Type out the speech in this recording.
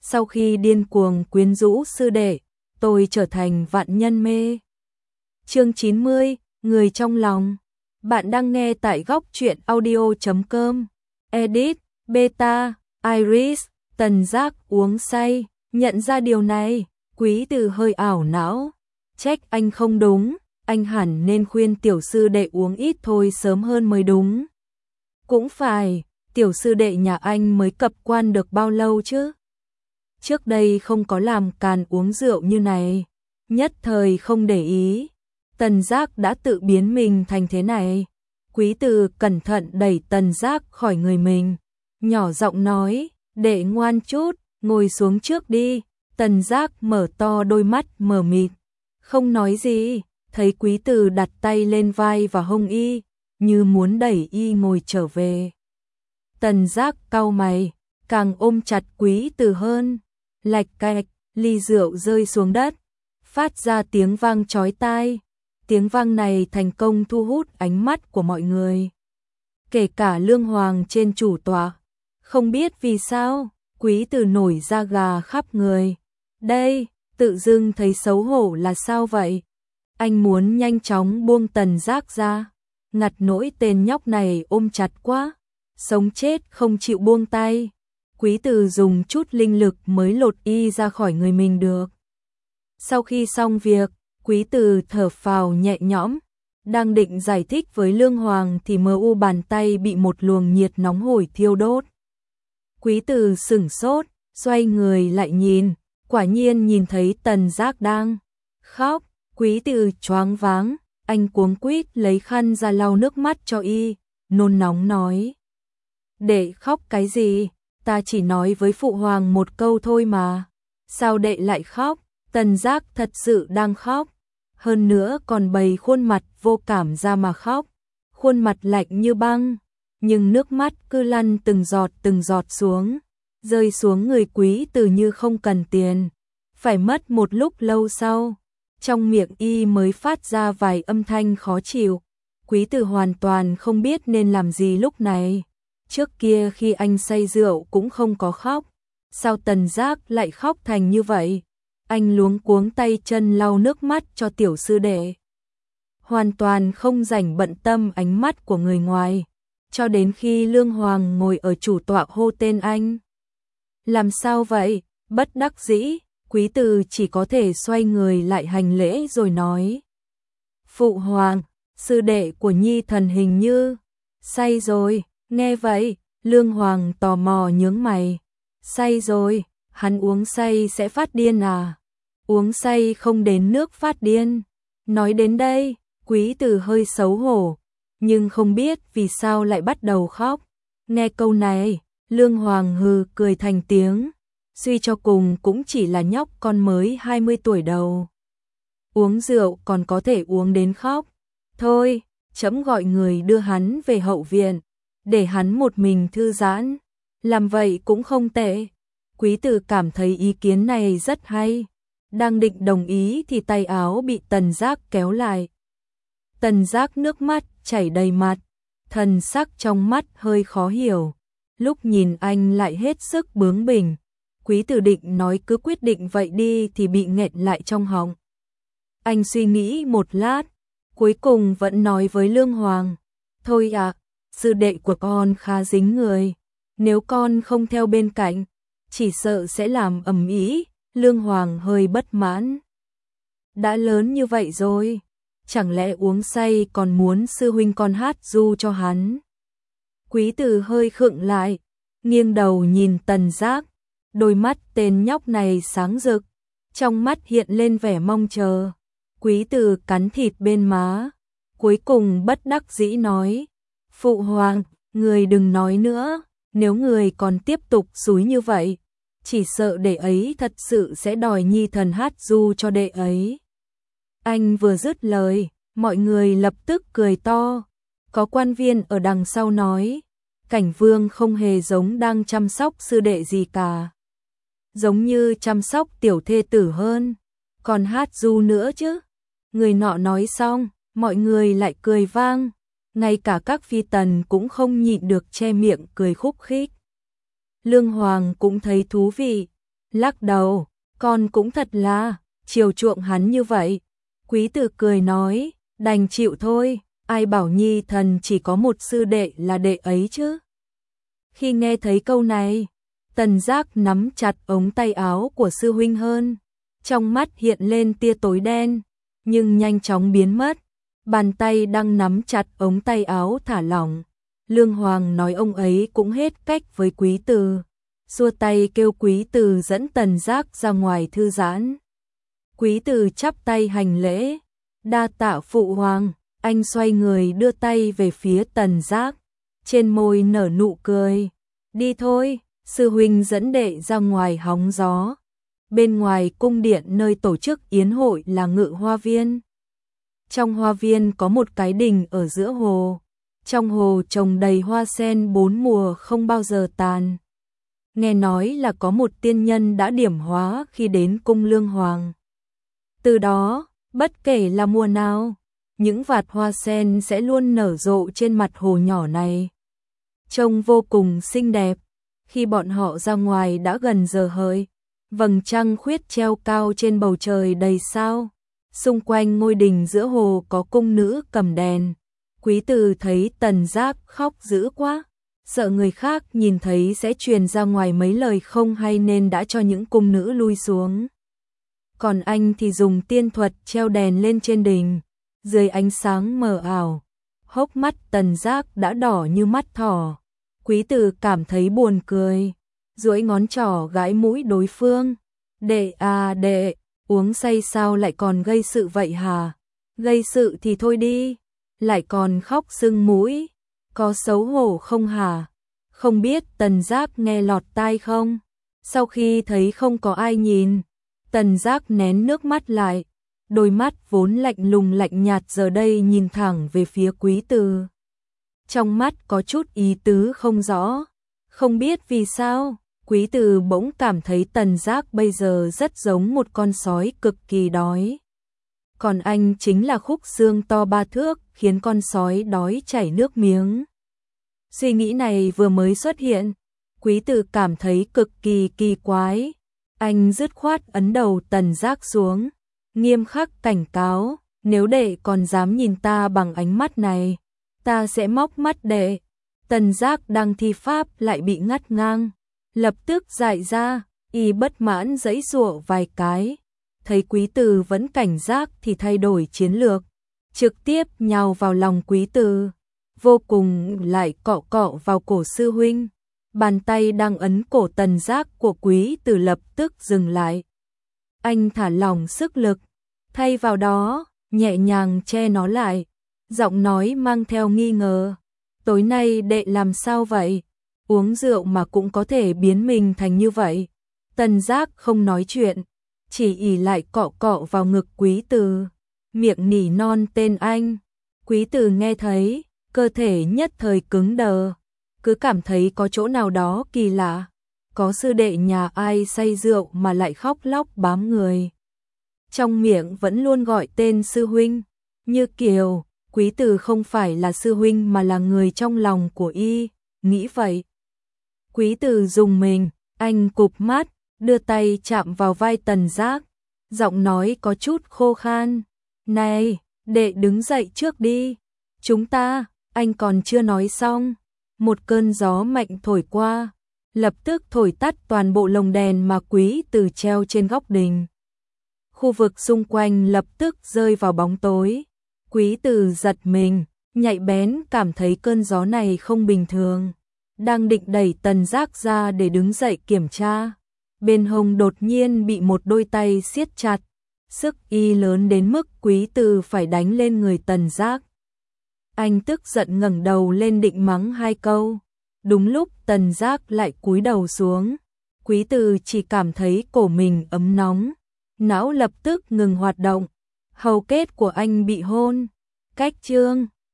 sau khi điên cuồng quyến rũ sư đệ, tôi trở thành vạn nhân mê. Chương 90, người trong lòng. Bạn đang nghe tại góc truyện audio.com. Edit, Beta, Iris, Tần Giác uống say, nhận ra điều này, Quý Từ hơi ảo não. Trách anh không đúng, anh hẳn nên khuyên tiểu sư đệ uống ít thôi sớm hơn mới đúng. Cũng phải, tiểu sư đệ nhà anh mới cập quan được bao lâu chứ? Trước đây không có làm càn uống rượu như này, nhất thời không để ý. Tần Giác đã tự biến mình thành thế này. Quý Từ cẩn thận đẩy Tần Giác khỏi người mình, nhỏ giọng nói, đệ ngoan chút, ngồi xuống trước đi. Tần Giác mở to đôi mắt mờ mịt, không nói gì, thấy Quý Từ đặt tay lên vai và hông y, như muốn đẩy y ngồi trở về. Tần Giác cau mày, càng ôm chặt Quý Từ hơn, lạch cạch, ly rượu rơi xuống đất, phát ra tiếng vang chói tai. Tiếng vang này thành công thu hút ánh mắt của mọi người, kể cả Lương Hoàng trên chủ tọa. Không biết vì sao, Quý Từ nổi da gà khắp người. Đây, tự dưng thấy xấu hổ là sao vậy? Anh muốn nhanh chóng buông Tần Giác ra, ngặt nỗi tên nhóc này ôm chặt quá, sống chết không chịu buông tay. Quý Từ dùng chút linh lực mới lột y ra khỏi người mình được. Sau khi xong việc, Quý Từ thở phào nhẹ nhõm, đang định giải thích với Lương Hoàng thì mu bàn tay bị một luồng nhiệt nóng hổi thiêu đốt. Quý Từ sửng sốt, xoay người lại nhìn, quả nhiên nhìn thấy Tần Giác đang khóc. Quý Từ choáng váng, anh cuống quýt lấy khăn ra lau nước mắt cho y, nôn nóng nói: "Đệ khóc cái gì? Ta chỉ nói với phụ hoàng một câu thôi mà. Sao đệ lại khóc?" Tần Giác thật sự đang khóc, hơn nữa còn bày khuôn mặt vô cảm ra mà khóc, khuôn mặt lạnh như băng, nhưng nước mắt cứ lăn từng giọt xuống, rơi xuống người Quý Từ như không cần tiền. Phải mất một lúc lâu sau, trong miệng y mới phát ra vài âm thanh khó chịu. Quý Từ hoàn toàn không biết nên làm gì lúc này. Trước kia khi anh say rượu cũng không có khóc, sao Tần Giác lại khóc thành như vậy? Anh luống cuống tay chân lau nước mắt cho tiểu sư đệ, hoàn toàn không rảnh bận tâm ánh mắt của người ngoài, cho đến khi Lương Hoàng ngồi ở chủ tọa hô tên anh. Làm sao vậy? Bất đắc dĩ, Quý Từ chỉ có thể xoay người lại hành lễ rồi nói: "Phụ hoàng, sư đệ của nhi thần hình như say rồi." Nghe vậy, Lương Hoàng tò mò nhướng mày. Say rồi? Hắn uống say sẽ phát điên à? Uống say không đến nước phát điên. Nói đến đây, Quý Từ hơi xấu hổ, nhưng không biết vì sao lại bắt đầu khóc. Nghe câu này, Lương Hoàng hừ cười thành tiếng, suy cho cùng cũng chỉ là nhóc con mới 20 tuổi đầu. Uống rượu còn có thể uống đến khóc. Thôi, trẫm gọi người đưa hắn về hậu viện, để hắn một mình thư giãn. Làm vậy cũng không tệ. Quý Từ cảm thấy ý kiến này rất hay. Đang định đồng ý thì tay áo bị Tần Giác kéo lại. Tần Giác nước mắt chảy đầy mặt, thần sắc trong mắt hơi khó hiểu. Lúc nhìn anh lại hết sức bướng bỉnh. Quý Từ định nói cứ quyết định vậy đi thì bị nghẹn lại trong họng. Anh suy nghĩ một lát, cuối cùng vẫn nói với Lương Hoàng: "Thôi ạ, sư đệ của con khá dính người, nếu con không theo bên cạnh, chỉ sợ sẽ làm ầm ĩ." Lương Hoàng hơi bất mãn. Đã lớn như vậy rồi, chẳng lẽ uống say còn muốn sư huynh con hát ru cho hắn? Quý Từ hơi khựng lại, nghiêng đầu nhìn Tần Giác, đôi mắt tên nhóc này sáng rực, trong mắt hiện lên vẻ mong chờ. Quý Từ cắn thịt bên má, cuối cùng bất đắc dĩ nói: "Phụ hoàng, người đừng nói nữa, nếu người còn tiếp tục xúi như vậy, chỉ sợ đệ ấy thật sự sẽ đòi nhi thần hát ru cho đệ ấy." Anh vừa dứt lời, mọi người lập tức cười to. Có quan viên ở đằng sau nói: "Cảnh Vương không hề giống đang chăm sóc sư đệ gì cả, giống như chăm sóc tiểu thê tử hơn, còn hát ru nữa chứ." Người nọ nói xong, mọi người lại cười vang, ngay cả các phi tần cũng không nhịn được che miệng cười khúc khích. Lương Hoàng cũng thấy thú vị, lắc đầu, con cũng thật là chiều chuộng hắn như vậy. Quý Tử cười nói, đành chịu thôi, ai bảo nhi thần chỉ có một sư đệ là đệ ấy chứ. Khi nghe thấy câu này, Tần Giác nắm chặt ống tay áo của sư huynh hơn, trong mắt hiện lên tia tối đen, nhưng nhanh chóng biến mất. Bàn tay đang nắm chặt ống tay áo thả lỏng. Lương Hoàng nói ông ấy cũng hết cách với Quý Tử, xua tay kêu Quý Tử dẫn Tần Giác ra ngoài thư giãn. Quý Tử chắp tay hành lễ, đa tạ phụ hoàng. Anh xoay người đưa tay về phía Tần Giác, trên môi nở nụ cười. Đi thôi, sư huynh dẫn đệ ra ngoài hóng gió. Bên ngoài cung điện nơi tổ chức yến hội là Ngự Hoa Viên. Trong hoa viên có một cái đình ở giữa hồ. Trong hồ trồng đầy hoa sen bốn mùa không bao giờ tàn. Nghe nói là có một tiên nhân đã điểm hóa khi đến cung Lương Hoàng. Từ đó, bất kể là mùa nào, những vạt hoa sen sẽ luôn nở rộ trên mặt hồ nhỏ này. Trông vô cùng xinh đẹp. Khi bọn họ ra ngoài đã gần giờ hợi, vầng trăng khuyết treo cao trên bầu trời đầy sao. Xung quanh ngôi đình giữa hồ có cung nữ cầm đèn. Quý Tử thấy Tần Giác khóc dữ quá, sợ người khác nhìn thấy sẽ truyền ra ngoài mấy lời không hay nên đã cho những cung nữ lui xuống. Còn anh thì dùng tiên thuật treo đèn lên trên đình. Dưới ánh sáng mờ ảo, hốc mắt Tần Giác đã đỏ như mắt thỏ. Quý Tử cảm thấy buồn cười, duỗi ngón trỏ gãi mũi đối phương. Đệ à đệ, uống say sao lại còn gây sự vậy hả? Gây sự thì thôi đi, lại còn khóc sưng mũi, có xấu hổ không hả? Không biết Tần Giác nghe lọt tai không? Sau khi thấy không có ai nhìn, Tần Giác nén nước mắt lại. Đôi mắt vốn lạnh lùng lạnh nhạt giờ đây nhìn thẳng về phía Quý Tử. Trong mắt có chút ý tứ không rõ. Không biết vì sao, Quý Tử bỗng cảm thấy Tần Giác bây giờ rất giống một con sói cực kỳ đói. Còn anh chính là khúc xương to 3 thước khiến con sói đói chảy nước miếng. Suy nghĩ này vừa mới xuất hiện, Quý Tử cảm thấy cực kỳ kỳ quái. Anh dứt khoát ấn đầu Tần Giác xuống, nghiêm khắc cảnh cáo, nếu đệ còn dám nhìn ta bằng ánh mắt này, ta sẽ móc mắt đệ. Tần Giác đang thi pháp lại bị ngắt ngang, lập tức dại ra, y bất mãn giãy giụa vài cái, thấy Quý Tử vẫn cảnh giác thì thay đổi chiến lược, trực tiếp nhào vào lòng Quý Tử, vô cùng lại cọ cọ vào cổ sư huynh. Bàn tay đang ấn cổ Tần Giác của Quý Tử lập tức dừng lại. Anh thả lỏng sức lực, thay vào đó, nhẹ nhàng che nó lại, giọng nói mang theo nghi ngờ. Tối nay đệ làm sao vậy? Uống rượu mà cũng có thể biến mình thành như vậy. Tần Giác không nói chuyện, chỉ ỉ lại cọ cọ vào ngực Quý Tử, miệng nỉ non tên anh. Quý Tử nghe thấy, cơ thể nhất thời cứng đờ, cứ cảm thấy có chỗ nào đó kỳ lạ. Có sư đệ nhà ai say rượu mà lại khóc lóc bám người. Trong miệng vẫn luôn gọi tên sư huynh, Như Kiều. Quý Tử không phải là sư huynh mà là người trong lòng của y, nghĩ vậy. Quý Tử dùng mình, anh cụp mắt, đưa tay chạm vào vai Tần Giác, giọng nói có chút khô khan. Này, đệ đứng dậy trước đi. Chúng ta, anh còn chưa nói xong. Một cơn gió mạnh thổi qua, lập tức thổi tắt toàn bộ lồng đèn mà Quý Tử treo trên góc đình. Khu vực xung quanh lập tức rơi vào bóng tối. Quý Tử giật mình, nhạy bén cảm thấy cơn gió này không bình thường. Đang định đẩy Tần Giác ra để đứng dậy kiểm tra, bên hông đột nhiên bị một đôi tay siết chặt. Sức y lớn đến mức Quý Tử phải đánh lên người Tần Giác. Anh tức giận ngẩng đầu lên định mắng hai câu. Đúng lúc Tần Giác lại cúi đầu xuống, Quý Tử chỉ cảm thấy cổ mình ấm nóng, não lập tức ngừng hoạt động. Hầu kết của anh bị hôn. Cách chương